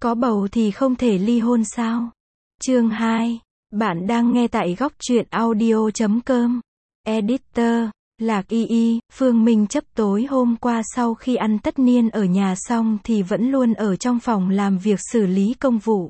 Có bầu thì không thể ly hôn sao? Chương 2. Bạn đang nghe tại góc truyện audio.com. Editor, Lạc Y Y. Phương Minh Chấp tối hôm qua sau khi ăn tất niên ở nhà xong thì vẫn luôn ở trong phòng làm việc xử lý công vụ.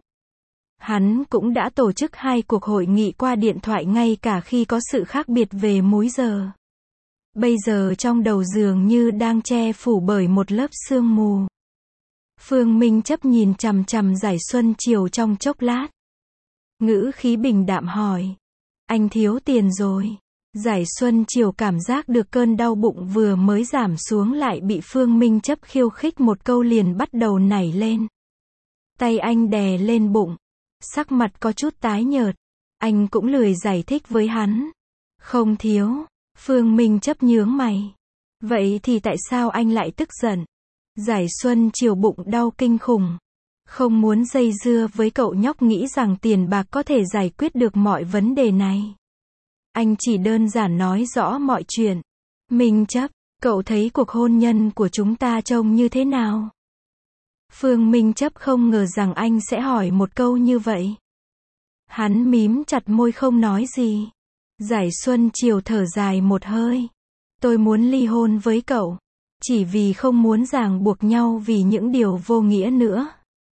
Hắn cũng đã tổ chức 2 cuộc hội nghị qua điện thoại ngay cả khi có sự khác biệt về múi giờ. Bây giờ trong đầu dường như đang che phủ bởi một lớp sương mù. Phương Minh Chấp nhìn chằm chằm Giải Xuân Chiều trong chốc lát. Ngữ khí bình đạm hỏi. Anh thiếu tiền rồi. Giải Xuân Chiều cảm giác được cơn đau bụng vừa mới giảm xuống lại bị Phương Minh Chấp khiêu khích một câu liền bắt đầu nảy lên. Tay anh đè lên bụng. Sắc mặt có chút tái nhợt. Anh cũng lười giải thích với hắn. Không thiếu. Phương Minh Chấp nhướng mày. Vậy thì tại sao anh lại tức giận? Giải Xuân Chiều bụng đau kinh khủng. Không muốn dây dưa với cậu nhóc nghĩ rằng tiền bạc có thể giải quyết được mọi vấn đề này. Anh chỉ đơn giản nói rõ mọi chuyện. Minh Chấp, cậu thấy cuộc hôn nhân của chúng ta trông như thế nào? Phương Minh Chấp không ngờ rằng anh sẽ hỏi một câu như vậy. Hắn mím chặt môi không nói gì. Giải Xuân Chiều thở dài một hơi. Tôi muốn ly hôn với cậu. Chỉ vì không muốn ràng buộc nhau vì những điều vô nghĩa nữa.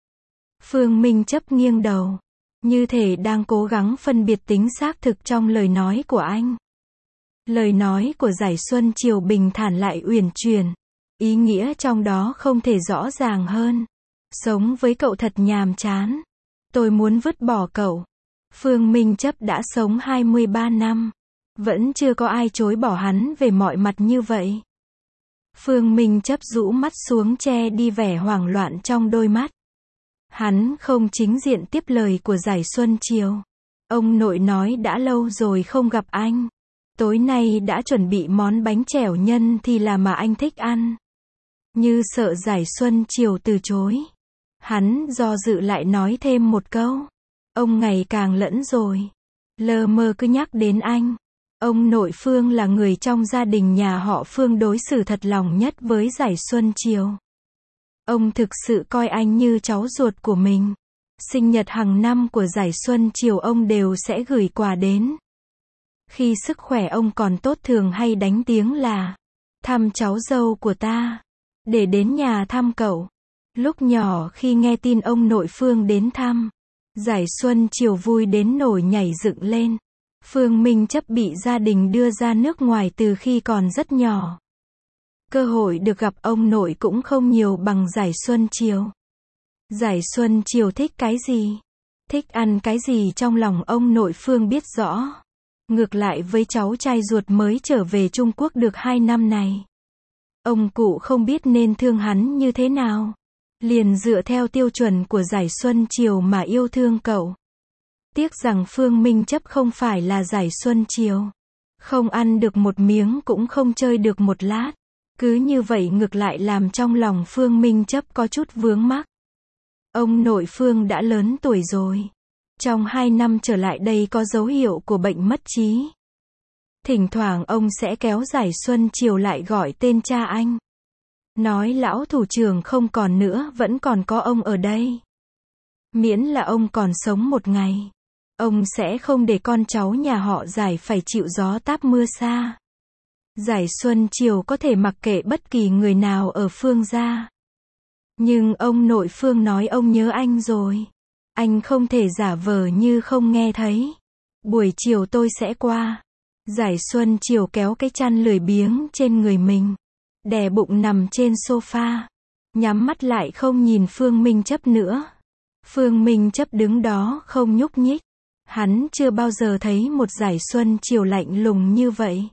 Phương Minh Chấp nghiêng đầu. Như thể đang cố gắng phân biệt tính xác thực trong lời nói của anh. Lời nói của Giải Xuân Chiều bình thản lại uyển chuyển. Ý nghĩa trong đó không thể rõ ràng hơn. Sống với cậu thật nhàm chán. Tôi muốn vứt bỏ cậu. Phương Minh Chấp đã sống 23 năm. Vẫn chưa có ai chối bỏ hắn về mọi mặt như vậy. Phương Minh Chấp rũ mắt xuống che đi vẻ hoảng loạn trong đôi mắt. Hắn không chính diện tiếp lời của Giải Xuân Chiều. Ông nội nói đã lâu rồi không gặp anh. Tối nay đã chuẩn bị món bánh trẻo nhân thì là mà anh thích ăn. Như sợ Giải Xuân Chiều từ chối. Hắn do dự lại nói thêm một câu. Ông ngày càng lẫn rồi. Lờ mờ cứ nhắc đến anh. Ông nội Phương là người trong gia đình nhà họ Phương đối xử thật lòng nhất với Giải Xuân Chiều. Ông thực sự coi anh như cháu ruột của mình. Sinh nhật hàng năm của Giải Xuân Chiều ông đều sẽ gửi quà đến. Khi sức khỏe ông còn tốt thường hay đánh tiếng là thăm cháu dâu của ta. Để đến nhà thăm cậu. Lúc nhỏ khi nghe tin ông nội Phương đến thăm, Giải Xuân Chiều vui đến nổi nhảy dựng lên. Phương Minh Chấp bị gia đình đưa ra nước ngoài từ khi còn rất nhỏ. Cơ hội được gặp ông nội cũng không nhiều bằng Giải Xuân Chiều. Giải Xuân Chiều thích cái gì? Thích ăn cái gì trong lòng ông nội Phương biết rõ. Ngược lại với cháu trai ruột mới trở về Trung Quốc được 2 năm này. Ông cụ không biết nên thương hắn như thế nào. Liền dựa theo tiêu chuẩn của Giải Xuân Chiều mà yêu thương cậu. Tiếc rằng Phương Minh Chấp không phải là Giải Xuân Chiều. Không ăn được một miếng cũng không chơi được một lát. Cứ như vậy ngược lại làm trong lòng Phương Minh Chấp có chút vướng mắc. Ông nội Phương đã lớn tuổi rồi. Trong 2 năm trở lại đây có dấu hiệu của bệnh mất trí. Thỉnh thoảng ông sẽ kéo Giải Xuân Chiều lại gọi tên cha anh. Nói lão thủ trưởng không còn nữa vẫn còn có ông ở đây. Miễn là ông còn sống một ngày. Ông sẽ không để con cháu nhà họ Giải phải chịu gió táp mưa xa. Giải Xuân Chiều có thể mặc kệ bất kỳ người nào ở Phương gia. Nhưng ông nội Phương nói ông nhớ anh rồi. Anh không thể giả vờ như không nghe thấy. Buổi chiều tôi sẽ qua. Giải Xuân Chiều kéo cái chăn lười biếng trên người mình. Đè bụng nằm trên sofa. Nhắm mắt lại không nhìn Phương Minh Chấp nữa. Phương Minh Chấp đứng đó không nhúc nhích. Hắn chưa bao giờ thấy một Giải Xuân Chiều lạnh lùng như vậy.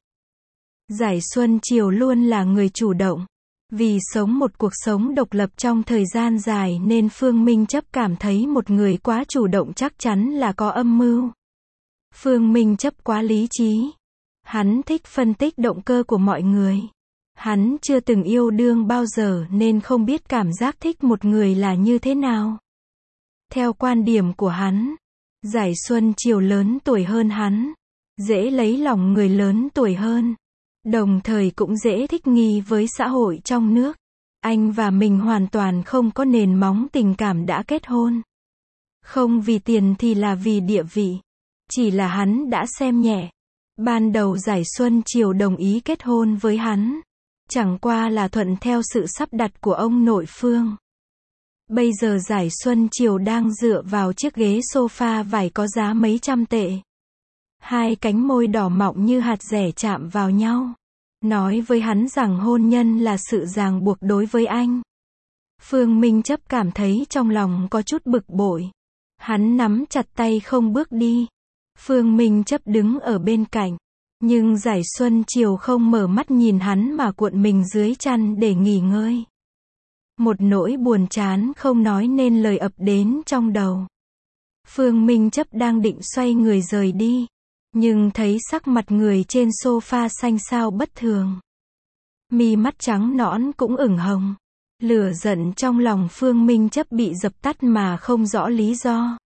Giải Xuân Chiều luôn là người chủ động. Vì sống một cuộc sống độc lập trong thời gian dài nên Phương Minh Chấp cảm thấy một người quá chủ động chắc chắn là có âm mưu. Phương Minh Chấp quá lý trí. Hắn thích phân tích động cơ của mọi người. Hắn chưa từng yêu đương bao giờ nên không biết cảm giác thích một người là như thế nào. Theo quan điểm của hắn, Giải Xuân Chiều lớn tuổi hơn hắn. Dễ lấy lòng người lớn tuổi hơn. Đồng thời cũng dễ thích nghi với xã hội trong nước. Anh và mình hoàn toàn không có nền móng tình cảm đã kết hôn. Không vì tiền thì là vì địa vị. Chỉ là hắn đã xem nhẹ. Ban đầu Giải Xuân Triều đồng ý kết hôn với hắn. Chẳng qua là thuận theo sự sắp đặt của ông nội Phương. Bây giờ Giải Xuân Triều đang dựa vào chiếc ghế sofa vải có giá mấy trăm tệ. Hai cánh môi đỏ mọng như hạt dẻ chạm vào nhau. Nói với hắn rằng hôn nhân là sự ràng buộc đối với anh. Phương Minh Chấp cảm thấy trong lòng có chút bực bội. Hắn nắm chặt tay không bước đi. Phương Minh Chấp đứng ở bên cạnh. Nhưng Giải Xuân Triều không mở mắt nhìn hắn mà cuộn mình dưới chăn để nghỉ ngơi. Một nỗi buồn chán không nói nên lời ập đến trong đầu. Phương Minh Chấp đang định xoay người rời đi. Nhưng thấy sắc mặt người trên sofa xanh xao bất thường. Mi mắt trắng nõn cũng ửng hồng. Lửa giận trong lòng Phương Minh Chấp bị dập tắt mà không rõ lý do.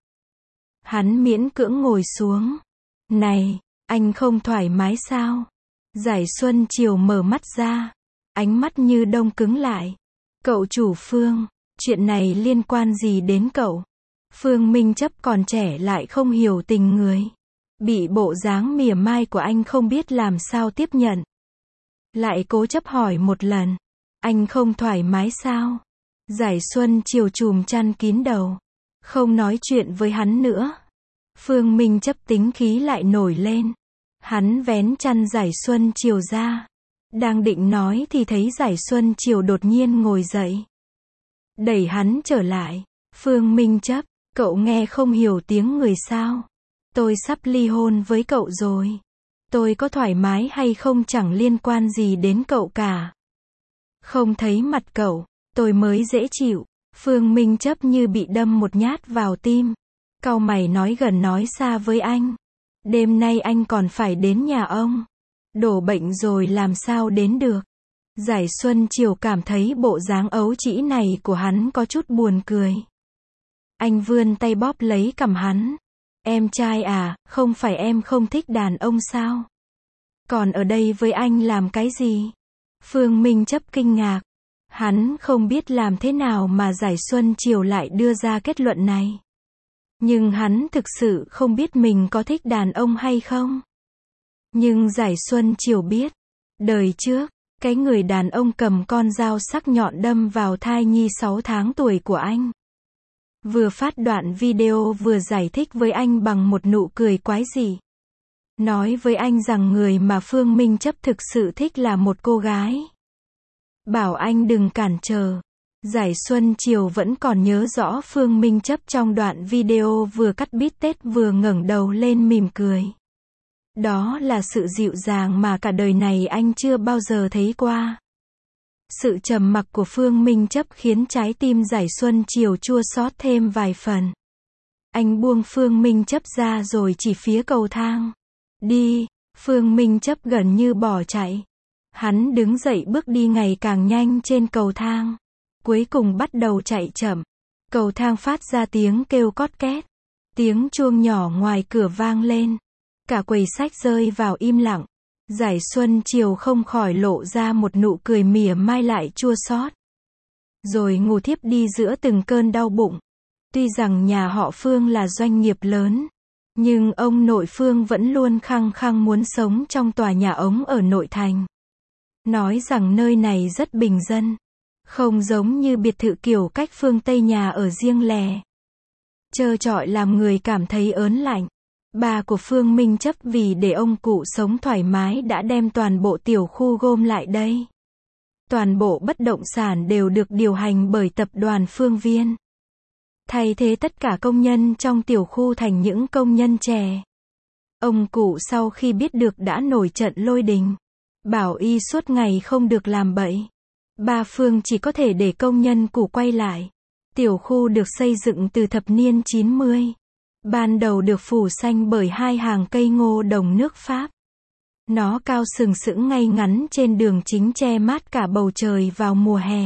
Hắn miễn cưỡng ngồi xuống. Này, anh không thoải mái sao? Giải Xuân Triều mở mắt ra. Ánh mắt như đông cứng lại. Cậu chủ Phương, chuyện này liên quan gì đến cậu? Phương Minh Chấp còn trẻ lại không hiểu tình người. Bị bộ dáng mỉa mai của anh không biết làm sao tiếp nhận. Lại cố chấp hỏi một lần. Anh không thoải mái sao? Giải Xuân Triều chùm chăn kín đầu. Không nói chuyện với hắn nữa. Phương Minh Chấp tính khí lại nổi lên. Hắn vén chăn Giải Xuân Triều ra. Đang định nói thì thấy Giải Xuân Triều đột nhiên ngồi dậy. Đẩy hắn trở lại. Phương Minh Chấp, cậu nghe không hiểu tiếng người sao? Tôi sắp ly hôn với cậu rồi. Tôi có thoải mái hay không chẳng liên quan gì đến cậu cả. Không thấy mặt cậu, tôi mới dễ chịu. Phương Minh Chấp như bị đâm một nhát vào tim. Cau mày nói gần nói xa với anh. Đêm nay anh còn phải đến nhà ông. Đổ bệnh rồi làm sao đến được. Giải Xuân Triều cảm thấy bộ dáng ấu trĩ này của hắn có chút buồn cười. Anh vươn tay bóp lấy cằm hắn. Em trai à, không phải em không thích đàn ông sao? Còn ở đây với anh làm cái gì? Phương Minh Chấp kinh ngạc. Hắn không biết làm thế nào mà Giải Xuân Triều lại đưa ra kết luận này. Nhưng hắn thực sự không biết mình có thích đàn ông hay không. Nhưng Giải Xuân Triều biết. Đời trước, cái người đàn ông cầm con dao sắc nhọn đâm vào thai nhi 6 tháng tuổi của anh. Vừa phát đoạn video vừa giải thích với anh bằng một nụ cười quái dị. Nói với anh rằng người mà Phương Minh Chấp thực sự thích là một cô gái. Bảo anh đừng cản trở. Giải Xuân Triều vẫn còn nhớ rõ Phương Minh Chấp trong đoạn video vừa cắt bít tết vừa ngẩng đầu lên mỉm cười. Đó là sự dịu dàng mà cả đời này anh chưa bao giờ thấy qua. Sự trầm mặc của Phương Minh Chấp khiến trái tim Giải Xuân Triều chua xót thêm vài phần. Anh buông Phương Minh Chấp ra rồi chỉ phía cầu thang. Đi, Phương Minh Chấp gần như bỏ chạy. Hắn đứng dậy bước đi ngày càng nhanh trên cầu thang. Cuối cùng bắt đầu chạy chậm. Cầu thang phát ra tiếng kêu cót két. Tiếng chuông nhỏ ngoài cửa vang lên. Cả quầy sách rơi vào im lặng. Giải Xuân Triều không khỏi lộ ra một nụ cười mỉa mai lại chua xót. Rồi ngủ thiếp đi giữa từng cơn đau bụng. Tuy rằng nhà họ Phương là doanh nghiệp lớn, nhưng ông nội Phương vẫn luôn khăng khăng muốn sống trong tòa nhà ống ở nội thành. Nói rằng nơi này rất bình dân, không giống như biệt thự kiểu cách phương Tây nhà ở riêng lẻ. Trơ trọi làm người cảm thấy ớn lạnh. Bà của Phương Minh Chấp vì để ông cụ sống thoải mái đã đem toàn bộ tiểu khu gom lại đây. Toàn bộ bất động sản đều được điều hành bởi tập đoàn Phương Viên. Thay thế tất cả công nhân trong tiểu khu thành những công nhân trẻ. Ông cụ sau khi biết được đã nổi trận lôi đình. Bảo y suốt ngày không được làm bậy. Ba Phương chỉ có thể để công nhân cũ quay lại. Tiểu khu được xây dựng từ thập niên 90. Ban đầu được phủ xanh bởi 2 hàng cây ngô đồng nước Pháp. Nó cao sừng sững ngay ngắn trên đường chính che mát cả bầu trời vào mùa hè.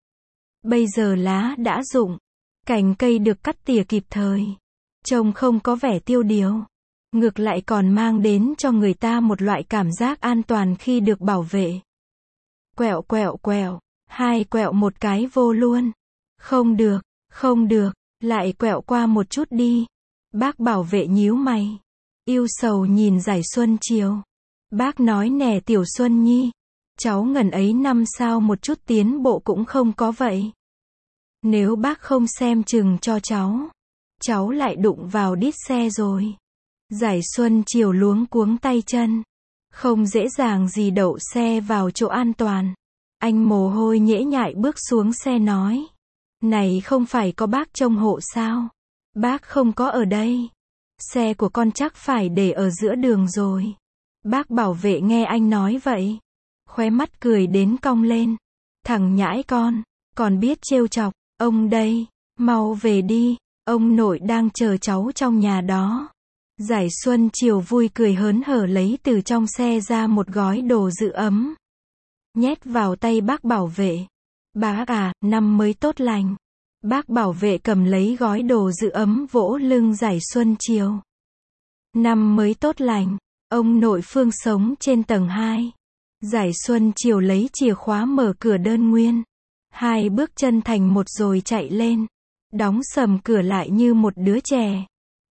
Bây giờ lá đã rụng. Cành cây được cắt tỉa kịp thời. Trông không có vẻ tiêu điều. Ngược lại còn mang đến cho người ta một loại cảm giác an toàn khi được bảo vệ. Quẹo quẹo quẹo. Hai quẹo một cái vô luôn. Không được, không được, lại quẹo qua một chút đi. Bác bảo vệ nhíu mày. Yêu sầu nhìn Giải Xuân Chiều. Bác nói nè Tiểu Xuân Nhi. Cháu ngần ấy năm sao một chút tiến bộ cũng không có vậy. Nếu bác không xem chừng cho cháu lại đụng vào đít xe rồi. Giải Xuân Chiều luống cuống tay chân. Không dễ dàng gì đậu xe vào chỗ an toàn. Anh mồ hôi nhễ nhại bước xuống xe nói. Này không phải có bác trông hộ sao? Bác không có ở đây. Xe của con chắc phải để ở giữa đường rồi. Bác bảo vệ nghe anh nói vậy. Khóe mắt cười đến cong lên. Thằng nhãi con, còn biết trêu chọc, ông đây, mau về đi, ông nội đang chờ cháu trong nhà đó. Giải Xuân Chiều vui cười hớn hở lấy từ trong xe ra một gói đồ giữ ấm. Nhét vào tay bác bảo vệ. Bác à, năm mới tốt lành. Bác bảo vệ cầm lấy gói đồ giữ ấm vỗ lưng Giải Xuân Chiều. Năm mới tốt lành, ông nội Phương sống trên tầng 2. Giải Xuân Chiều lấy chìa khóa mở cửa đơn nguyên. Hai bước chân thành một rồi chạy lên. Đóng sầm cửa lại như một đứa trẻ.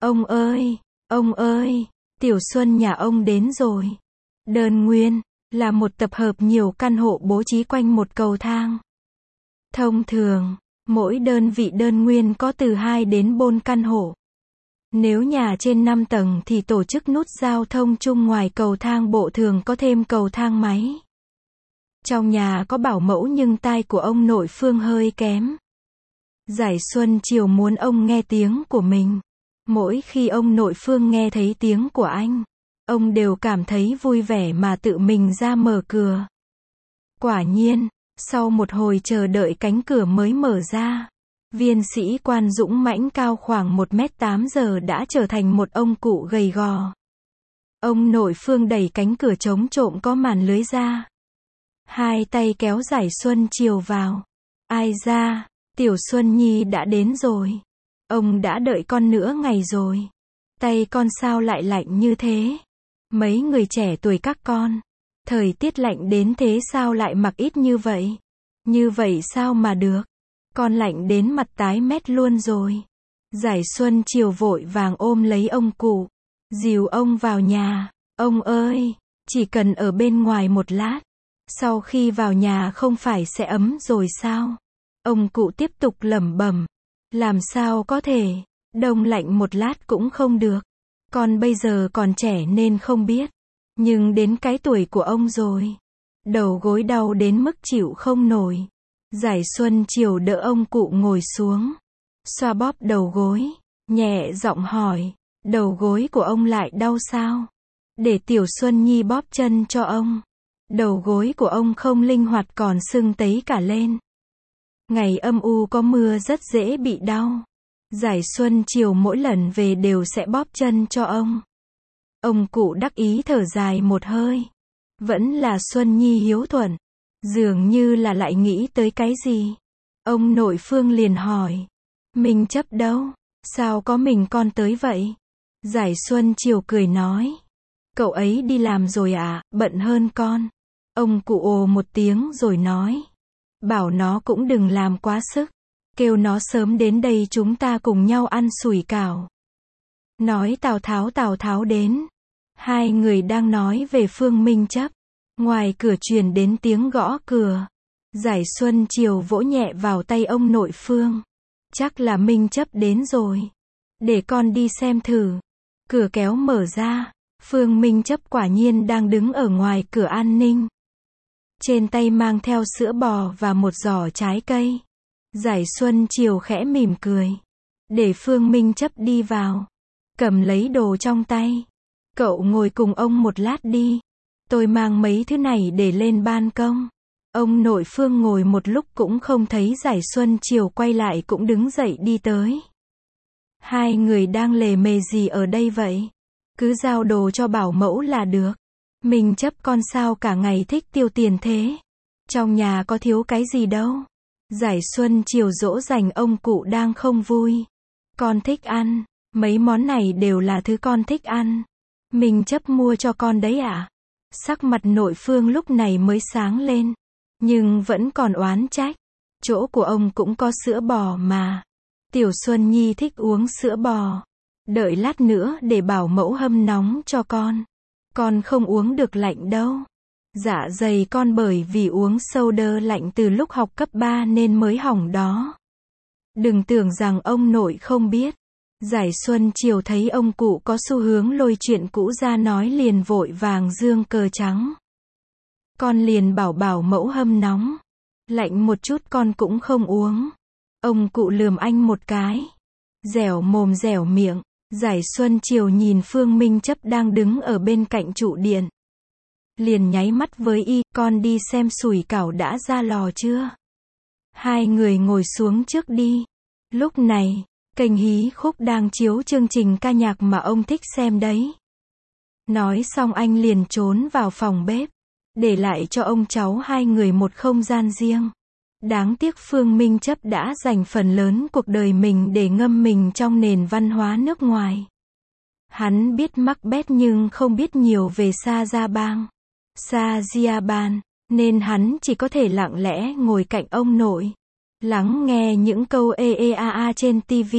Ông ơi, Tiểu Xuân nhà ông đến rồi. Đơn nguyên là một tập hợp nhiều căn hộ bố trí quanh một cầu thang. Thông thường, mỗi đơn vị đơn nguyên có từ 2 đến 4 căn hộ. Nếu nhà trên 5 tầng thì tổ chức nút giao thông chung ngoài cầu thang bộ thường có thêm cầu thang máy. Trong nhà có bảo mẫu nhưng tai của ông nội Phương hơi kém. Giải Xuân Chiều muốn ông nghe tiếng của mình. Mỗi khi ông nội Phương nghe thấy tiếng của anh, ông đều cảm thấy vui vẻ mà tự mình ra mở cửa. Quả nhiên, sau một hồi chờ đợi cánh cửa mới mở ra. Viên sĩ quan dũng mãnh cao khoảng 1m8 giờ đã trở thành một ông cụ gầy gò. Ông nội Phương đẩy cánh cửa chống trộm có màn lưới ra. Hai tay kéo Giải Xuân Chiều vào. Ai ra, Tiểu Xuân Nhi đã đến rồi. Ông đã đợi con nửa ngày rồi. Tay con sao lại lạnh như thế? Mấy người trẻ tuổi các con. Thời tiết lạnh đến thế sao lại mặc ít như vậy? Như vậy sao mà được? Con lạnh đến mặt tái mét luôn rồi. Giải Xuân Chiều vội vàng ôm lấy ông cụ. Dìu ông vào nhà. Ông ơi, chỉ cần ở bên ngoài một lát. Sau khi vào nhà không phải sẽ ấm rồi sao? Ông cụ tiếp tục lẩm bẩm. Làm sao có thể, đông lạnh một lát cũng không được. Con bây giờ còn trẻ nên không biết. Nhưng đến cái tuổi của ông rồi. Đầu gối đau đến mức chịu không nổi. Giải Xuân Chiều đỡ ông cụ ngồi xuống. Xoa bóp đầu gối. Nhẹ giọng hỏi. Đầu gối của ông lại đau sao? Để Tiểu Xuân Nhi bóp chân cho ông. Đầu gối của ông không linh hoạt còn sưng tấy cả lên. Ngày âm u có mưa rất dễ bị đau. Giải Xuân Chiều mỗi lần về đều sẽ bóp chân cho ông. Ông cụ đắc ý thở dài một hơi. Vẫn là Xuân Nhi hiếu thuận. Dường như là lại nghĩ tới cái gì. Ông nội Phương liền hỏi. Mình chấp đâu? Sao có mình con tới vậy? Giải Xuân Chiều cười nói. Cậu ấy đi làm rồi à, bận hơn con. Ông cụ ồ một tiếng rồi nói. Bảo nó cũng đừng làm quá sức. Kêu nó sớm đến đây chúng ta cùng nhau ăn sủi cảo. Nói Tào Tháo đến. Hai người đang nói về Phương Minh Chấp. Ngoài cửa truyền đến tiếng gõ cửa. Giải Xuân Chiều vỗ nhẹ vào tay ông nội Phương. Chắc là Minh Chấp đến rồi. Để con đi xem thử. Cửa kéo mở ra. Phương Minh Chấp quả nhiên đang đứng ở ngoài cửa an ninh. Trên tay mang theo sữa bò và một giỏ trái cây. Giải Xuân Chiều khẽ mỉm cười. Để Phương Minh Chấp đi vào. Cầm lấy đồ trong tay. Cậu ngồi cùng ông một lát đi. Tôi mang mấy thứ này để lên ban công. Ông nội Phương ngồi một lúc cũng không thấy Giải Xuân Chiều quay lại cũng đứng dậy đi tới. Hai người đang lề mề gì ở đây vậy? Cứ giao đồ cho bảo mẫu là được. Mình chấp con sao cả ngày thích tiêu tiền thế. Trong nhà có thiếu cái gì đâu. Giải Xuân Chiều dỗ dành ông cụ đang không vui. Con thích ăn. Mấy món này đều là thứ con thích ăn. Mình chấp mua cho con đấy ạ. Sắc mặt nội Phương lúc này mới sáng lên. Nhưng vẫn còn oán trách. Chỗ của ông cũng có sữa bò mà. Tiểu Xuân Nhi thích uống sữa bò. Đợi lát nữa để bảo mẫu hâm nóng cho con. Con không uống được lạnh đâu. Dạ dày con bởi vì uống soda lạnh từ lúc học cấp 3 nên mới hỏng đó. Đừng tưởng rằng ông nội không biết. Giải Xuân chiều thấy ông cụ có xu hướng lôi chuyện cũ ra nói liền vội vàng giương cờ trắng. Con liền bảo mẫu hâm nóng. Lạnh một chút con cũng không uống. Ông cụ lườm anh một cái. Dẻo mồm dẻo miệng. Giải Xuân chiều nhìn Phương Minh Chấp đang đứng ở bên cạnh trụ điện. Liền nháy mắt với y, con đi xem sủi cảo đã ra lò chưa? Hai người ngồi xuống trước đi. Lúc này, kênh Hí Khúc đang chiếu chương trình ca nhạc mà ông thích xem đấy. Nói xong anh liền trốn vào phòng bếp. Để lại cho ông cháu hai người một không gian riêng. Đáng tiếc Phương Minh Chấp đã dành phần lớn cuộc đời mình để ngâm mình trong nền văn hóa nước ngoài. Hắn biết Macbeth nhưng không biết nhiều về Sajiaban, nên hắn chỉ có thể lặng lẽ ngồi cạnh ông nội. Lắng nghe những câu EEAA trên TV.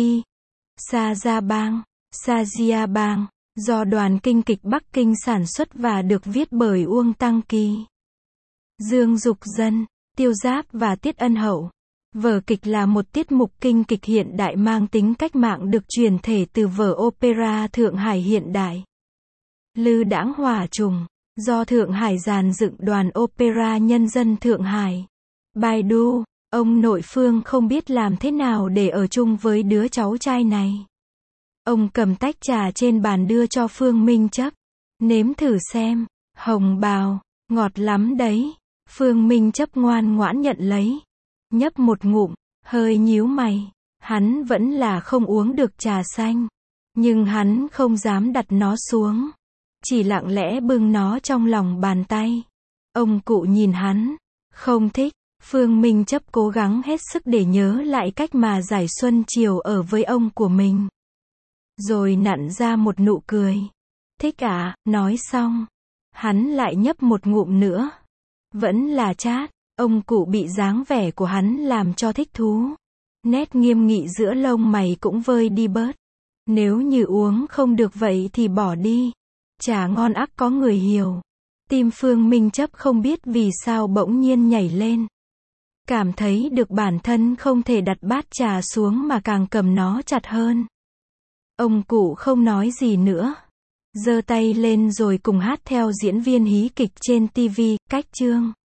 Sajiaban, do đoàn kinh kịch Bắc Kinh sản xuất và được viết bởi Uông Tăng Kỳ, Dương Dục Dân, Tiêu Giáp và Tiết Ân Hậu. Vở kịch là một tiết mục kinh kịch hiện đại mang tính cách mạng được chuyển thể từ vở opera Thượng Hải hiện đại. Lư Đãng Hỏa Trùng, do Thượng Hải dàn dựng đoàn opera nhân dân Thượng Hải. Baidu, ông nội Phương không biết làm thế nào để ở chung với đứa cháu trai này. Ông cầm tách trà trên bàn đưa cho Phương Minh Chấp. Nếm thử xem, hồng bào, ngọt lắm đấy. Phương Minh Chấp ngoan ngoãn nhận lấy. Nhấp một ngụm, hơi nhíu mày. Hắn vẫn là không uống được trà xanh. Nhưng hắn không dám đặt nó xuống. Chỉ lặng lẽ bưng nó trong lòng bàn tay. Ông cụ nhìn hắn. Không thích. Phương Minh Chấp cố gắng hết sức để nhớ lại cách mà Giải Xuân chiều ở với ông của mình. Rồi nặn ra một nụ cười. Thích à, nói xong. Hắn lại nhấp một ngụm nữa. Vẫn là chát. Ông cụ bị dáng vẻ của hắn làm cho thích thú. Nét nghiêm nghị giữa lông mày cũng vơi đi bớt. Nếu như uống không được vậy thì bỏ đi. Trà ngon ắt có người hiểu. Tim Phương Minh Chấp không biết vì sao bỗng nhiên nhảy lên. Cảm thấy được bản thân không thể đặt bát trà xuống mà càng cầm nó chặt hơn. Ông cụ không nói gì nữa. Giơ tay lên rồi cùng hát theo diễn viên hí kịch trên TV, cách chương.